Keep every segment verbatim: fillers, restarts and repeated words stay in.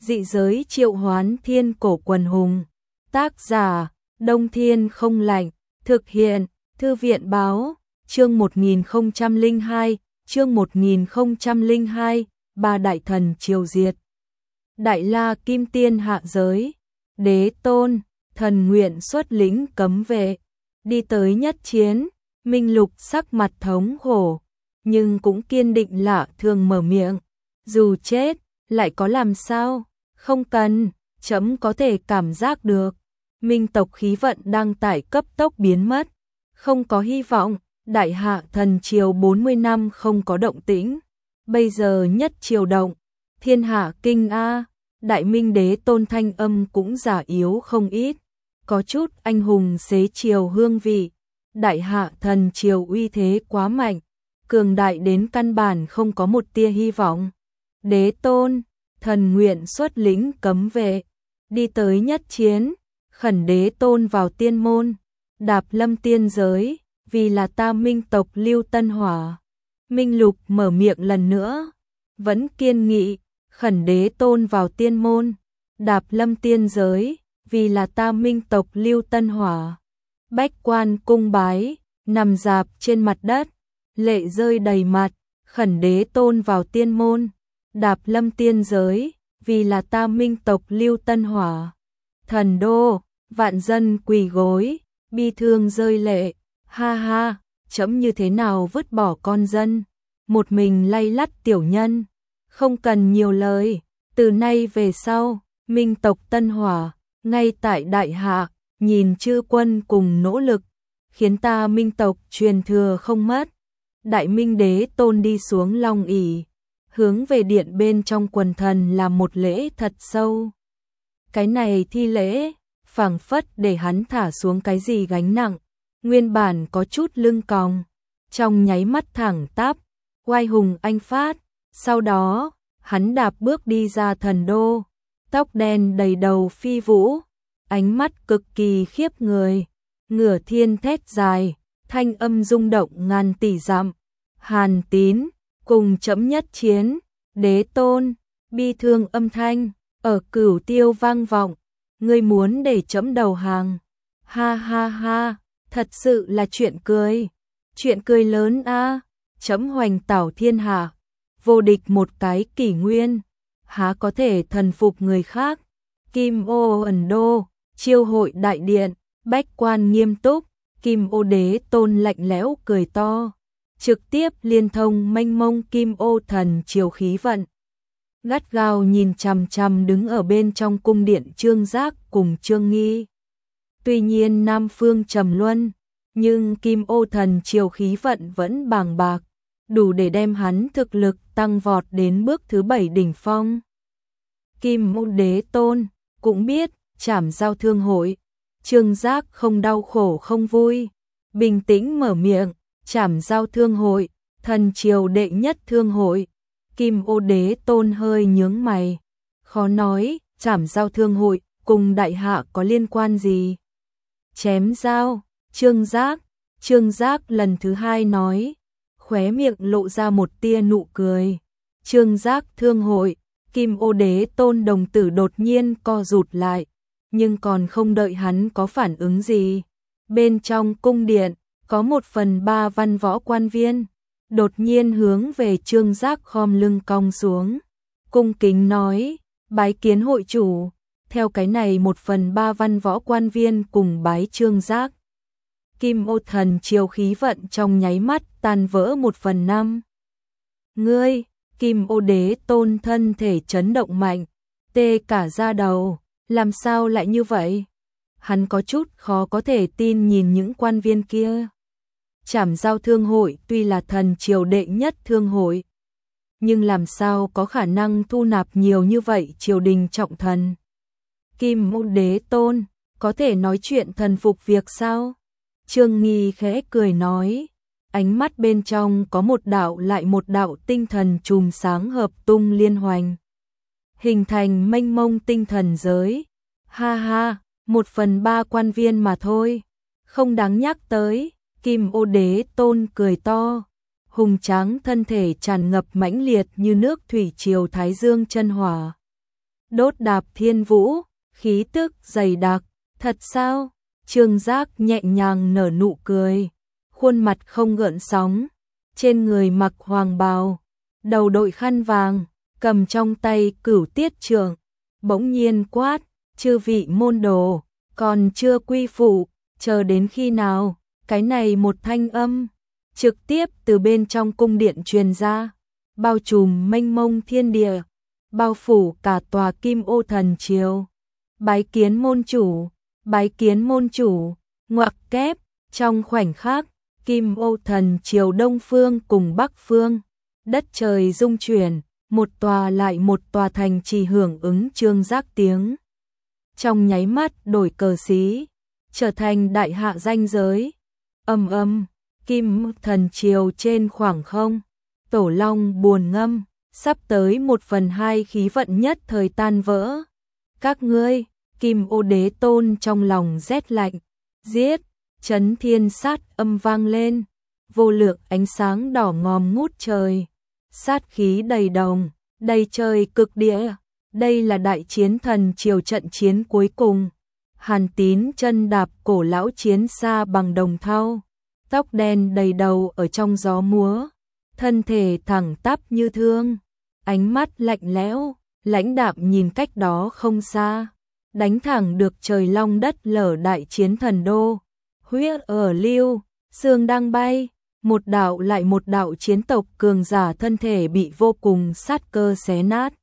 Dị giới triệu hoán thiên cổ quần hùng. Tác giả, Đông Thiên không lạnh. Thực hiện, Thư viện báo, chương một nghìn không trăm lẻ hai, chương một nghìn không trăm lẻ hai, ba đại thần triều diệt. Đại La Kim Tiên hạ giới, Đế Tôn, thần nguyện xuất lĩnh cấm vệ, đi tới nhất chiến. Minh Lục sắc mặt thống khổ, nhưng cũng kiên định lạ thường mở miệng. Dù chết, lại có làm sao? Không cần, chấm có thể cảm giác được. Minh tộc khí vận đang tại cấp tốc biến mất. Không có hy vọng, đại hạ thần triều bốn mươi năm không có động tĩnh. Bây giờ nhất triều động, thiên hạ kinh a. Đại Minh Đế Tôn thanh âm cũng giả yếu không ít. Có chút anh hùng xế triều hương vị. Đại hạ thần triều uy thế quá mạnh, cường đại đến căn bản không có một tia hy vọng. Đế Tôn, thần nguyện xuất lĩnh cấm vệ, đi tới nhất chiến, khẩn Đế Tôn vào tiên môn, đạp lâm tiên giới, vì là ta Minh tộc lưu tân hỏa. Minh Lục mở miệng lần nữa, vẫn kiên nghị, khẩn Đế Tôn vào tiên môn, đạp lâm tiên giới, vì là ta Minh tộc lưu tân hỏa. Bách quan cung bái, nằm dạp trên mặt đất, lệ rơi đầy mặt, khẩn Đế Tôn vào tiên môn, đạp lâm tiên giới, vì là ta Minh tộc lưu tân hỏa. Thần đô, vạn dân quỳ gối, bi thương rơi lệ, ha ha, chấm như thế nào vứt bỏ con dân, một mình lay lắt tiểu nhân, không cần nhiều lời, từ nay về sau, Minh tộc tân hỏa, ngay tại đại hạ. Nhìn chư quân cùng nỗ lực, khiến ta Minh tộc truyền thừa không mất. Đại Minh Đế Tôn đi xuống long ỷ, hướng về điện bên trong quần thần làm một lễ thật sâu. Cái này thi lễ, phảng phất để hắn thả xuống cái gì gánh nặng, nguyên bản có chút lưng còng, trong nháy mắt thẳng tắp, oai hùng anh phát. Sau đó, hắn đạp bước đi ra thần đô, tóc đen đầy đầu phi vũ. Ánh mắt cực kỳ khiếp người, ngửa thiên thét dài, thanh âm rung động ngàn tỷ dặm. Hàn Tín, cùng chấm nhất chiến, Đế Tôn, bi thương âm thanh, ở Cửu Tiêu vang vọng, ngươi muốn để chấm đầu hàng. Ha ha ha, thật sự là chuyện cười, chuyện cười lớn a, chấm hoành tảo thiên hạ, vô địch một cái kỷ nguyên, há có thể thần phục người khác. Kim Ô ẩn đô, chiêu hội đại điện, bách quan nghiêm túc, Kim Ô Đế Tôn lạnh lẽo cười to, trực tiếp liên thông mênh mông Kim Ô thần triều khí vận. Gắt gao nhìn chằm chằm đứng ở bên trong cung điện Trương Giác cùng Trương Nghi. Tuy nhiên Nam Phương trầm luân, nhưng Kim Ô thần triều khí vận vẫn bàng bạc, đủ để đem hắn thực lực tăng vọt đến bước thứ bảy đỉnh phong. Kim Ô Đế Tôn cũng biết Trảm Giao Thương hội, Trương Giác không đau khổ không vui, bình tĩnh mở miệng, Trảm Giao Thương hội, thần triều đệ nhất thương hội. Kim Ô Đế Tôn hơi nhướng mày, khó nói, Trảm Giao Thương hội cùng đại hạ có liên quan gì? Chém giao, Trương Giác, Trương Giác lần thứ hai nói, khóe miệng lộ ra một tia nụ cười. Trương Giác Thương hội, Kim Ô Đế Tôn đồng tử đột nhiên co rụt lại, nhưng còn không đợi hắn có phản ứng gì. Bên trong cung điện, có một phần ba văn võ quan viên, đột nhiên hướng về Trương Giác khom lưng cong xuống. Cung kính nói, bái kiến hội chủ, theo cái này một phần ba văn võ quan viên cùng bái Trương Giác. Kim Ô thần triều khí vận trong nháy mắt tan vỡ một phần năm. Ngươi, Kim Ô Đế Tôn thân thể chấn động mạnh, tê cả da đầu, làm sao lại như vậy? Hắn có chút khó có thể tin nhìn những quan viên kia. Trảm Giao Thương hội tuy là thần triều đệ nhất thương hội, nhưng làm sao có khả năng thu nạp nhiều như vậy triều đình trọng thần? Kim Ô Đế Tôn, có thể nói chuyện thần phục việc sao? Trương Nghi khẽ cười nói, ánh mắt bên trong có một đạo lại một đạo tinh thần chùm sáng hợp tung liên hoành, hình thành mênh mông tinh thần giới. Ha ha, một phần ba quan viên mà thôi, không đáng nhắc tới. Kim Ô Đế Tôn cười to, hùng tráng thân thể tràn ngập mãnh liệt như nước thủy triều thái dương chân hỏa. đốt đạp thiên vũ, khí tức dày đặc, thật sao? Trương Giác nhẹ nhàng nở nụ cười, khuôn mặt không gợn sóng, trên người mặc hoàng bào, đầu đội khăn vàng, cầm trong tay Cửu Tiết Trượng, bỗng nhiên quát, chư vị môn đồ, còn chưa quy phụ, chờ đến khi nào? Cái này một thanh âm trực tiếp từ bên trong cung điện truyền ra, bao trùm mênh mông thiên địa, bao phủ cả tòa Kim Ô Thần Triều. Bái kiến môn chủ, bái kiến môn chủ, ngoặc kép, trong khoảnh khắc, Kim Ô Thần Triều Đông Phương cùng Bắc Phương, đất trời rung chuyển, một tòa lại một tòa thành trì hưởng ứng Trương Giác tiếng. Trong nháy mắt đổi cờ xí, trở thành đại hạ danh giới. Âm âm, Kim Thần Triều trên khoảng không, Tổ Long buồn ngâm, sắp tới một phần hai khí vận nhất thời tan vỡ. Các ngươi, Kim Ô Đế Tôn trong lòng rét lạnh, giết, chấn thiên sát âm vang lên, vô lượng ánh sáng đỏ ngòm ngút trời, sát khí đầy đồng, đầy trời cực địa. Đây là đại chiến thần triều trận chiến cuối cùng. Hàn Tín chân đạp cổ lão chiến xa bằng đồng thau, tóc đen đầy đầu ở trong gió múa, thân thể thẳng tắp như thương, ánh mắt lạnh lẽo, lãnh đạm nhìn cách đó không xa, đánh thẳng được trời long đất lở đại chiến thần đô. Huyết ở lưu, xương đang bay, một đạo lại một đạo chiến tộc cường giả thân thể bị vô cùng sát cơ xé nát,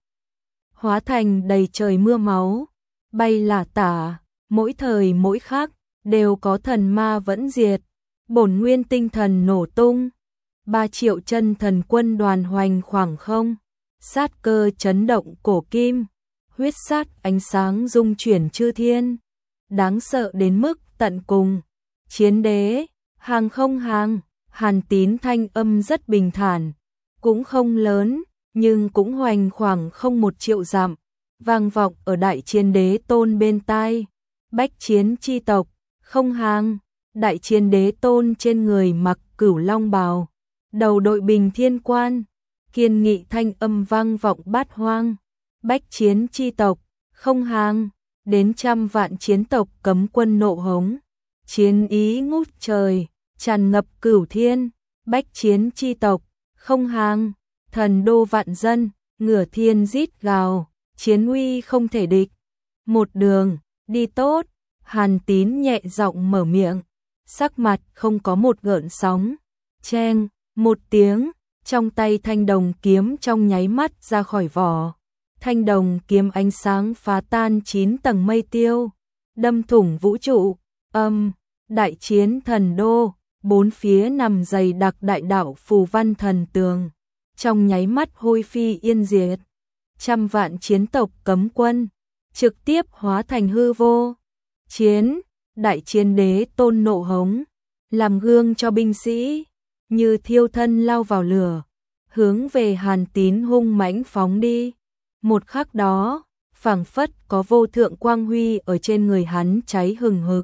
hóa thành đầy trời mưa máu, bay lả tả, mỗi thời mỗi khắc đều có thần ma vẫn diệt, bổn nguyên tinh thần nổ tung, ba triệu chân thần quân đoàn hoành khoảng không, sát cơ chấn động cổ kim, huyết sát ánh sáng dung chuyển chư thiên, đáng sợ đến mức tận cùng. Chiến đế, hàng không hàng, Hàn Tín thanh âm rất bình thản, cũng không lớn, nhưng cũng hoành khoảng không một triệu dặm, vang vọng ở đại chiến đế tôn bên tai. Bách chiến chi tộc, không hàng, đại chiến đế tôn trên người mặc cửu long bào, đầu đội bình thiên quan, kiên nghị thanh âm vang vọng bát hoang. Bách chiến chi tộc, không hàng, đến trăm vạn chiến tộc cấm quân nộ hống, chiến ý ngút trời, tràn ngập cửu thiên. Bách chiến chi tộc, không hàng, thần đô vạn dân, ngửa thiên rít gào, chiến uy không thể địch. Một đường, đi tốt, Hàn Tín nhẹ giọng mở miệng, sắc mặt không có một gợn sóng. Cheng, một tiếng, trong tay thanh đồng kiếm trong nháy mắt ra khỏi vỏ. Thanh đồng kiếm ánh sáng phá tan chín tầng mây tiêu, đâm thủng vũ trụ. Âm, đại chiến thần đô, bốn phía nằm dày đặc đại đạo phù văn thần tường, trong nháy mắt hôi phi yên diệt. Trăm vạn chiến tộc cấm quân trực tiếp hóa thành hư vô. Chiến, đại chiến đế tôn nộ hống, làm gương cho binh sĩ, như thiêu thân lao vào lửa, hướng về Hàn Tín hung mãnh phóng đi. Một khắc đó, phảng phất có vô thượng quang huy ở trên người hắn cháy hừng hực.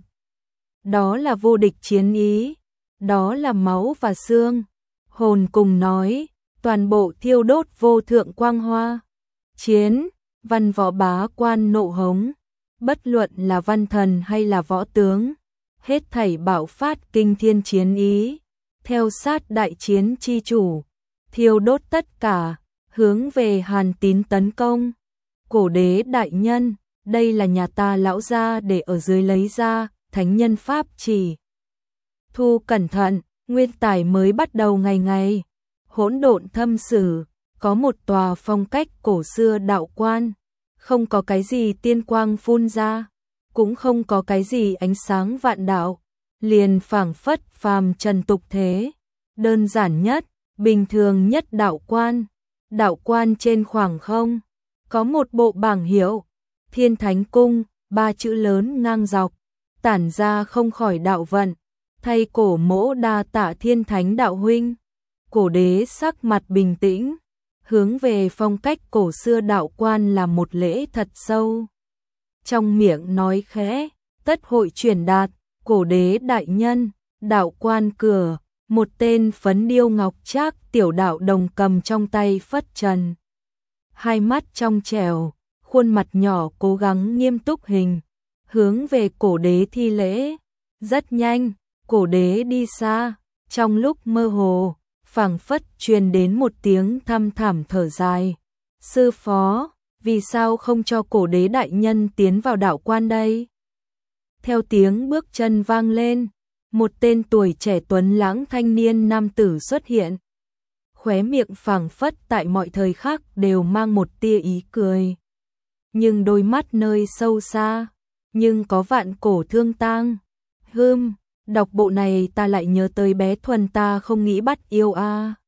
Đó là vô địch chiến ý, đó là máu và xương, hồn cùng nói, toàn bộ thiêu đốt vô thượng quang hoa. Chiến, văn võ bá quan nộ hống, bất luận là văn thần hay là võ tướng, hết thảy bạo phát kinh thiên chiến ý, theo sát đại chiến chi chủ, thiêu đốt tất cả, hướng về Hàn Tín tấn công. Cổ đế đại nhân, đây là nhà ta lão gia để ở dưới lấy ra, thánh nhân pháp chỉ. Thu cẩn thận, nguyên tài mới bắt đầu ngày ngày, hỗn độn thâm sử, có một tòa phong cách cổ xưa đạo quan, không có cái gì tiên quang phun ra, cũng không có cái gì ánh sáng vạn đạo, liền phảng phất phàm trần tục thế, đơn giản nhất, bình thường nhất đạo quan. Đạo quan trên khoảng không, có một bộ bảng hiệu, Thiên Thánh Cung, ba chữ lớn ngang dọc, tản ra không khỏi đạo vận, thay cổ mỗ đa tạ Thiên Thánh đạo huynh. Cổ đế sắc mặt bình tĩnh, hướng về phong cách cổ xưa đạo quan là một lễ thật sâu. Trong miệng nói khẽ, tất hội truyền đạt, cổ đế đại nhân, đạo quan cửa. Một tên phấn điêu ngọc trác tiểu đạo đồng cầm trong tay phất trần. Hai mắt trong trẻo, khuôn mặt nhỏ cố gắng nghiêm túc hình, hướng về cổ đế thi lễ. Rất nhanh, cổ đế đi xa, trong lúc mơ hồ, phảng phất truyền đến một tiếng thăm thẳm thở dài. Sư phó, vì sao không cho cổ đế đại nhân tiến vào đạo quan đây? Theo tiếng bước chân vang lên, một tên tuổi trẻ tuấn lãng thanh niên nam tử xuất hiện. Khóe miệng phảng phất tại mọi thời khắc đều mang một tia ý cười. Nhưng đôi mắt nơi sâu xa, nhưng có vạn cổ thương tang. Hưm, đọc bộ này ta lại nhớ tới bé Thuần ta không nghĩ bắt yêu a. À.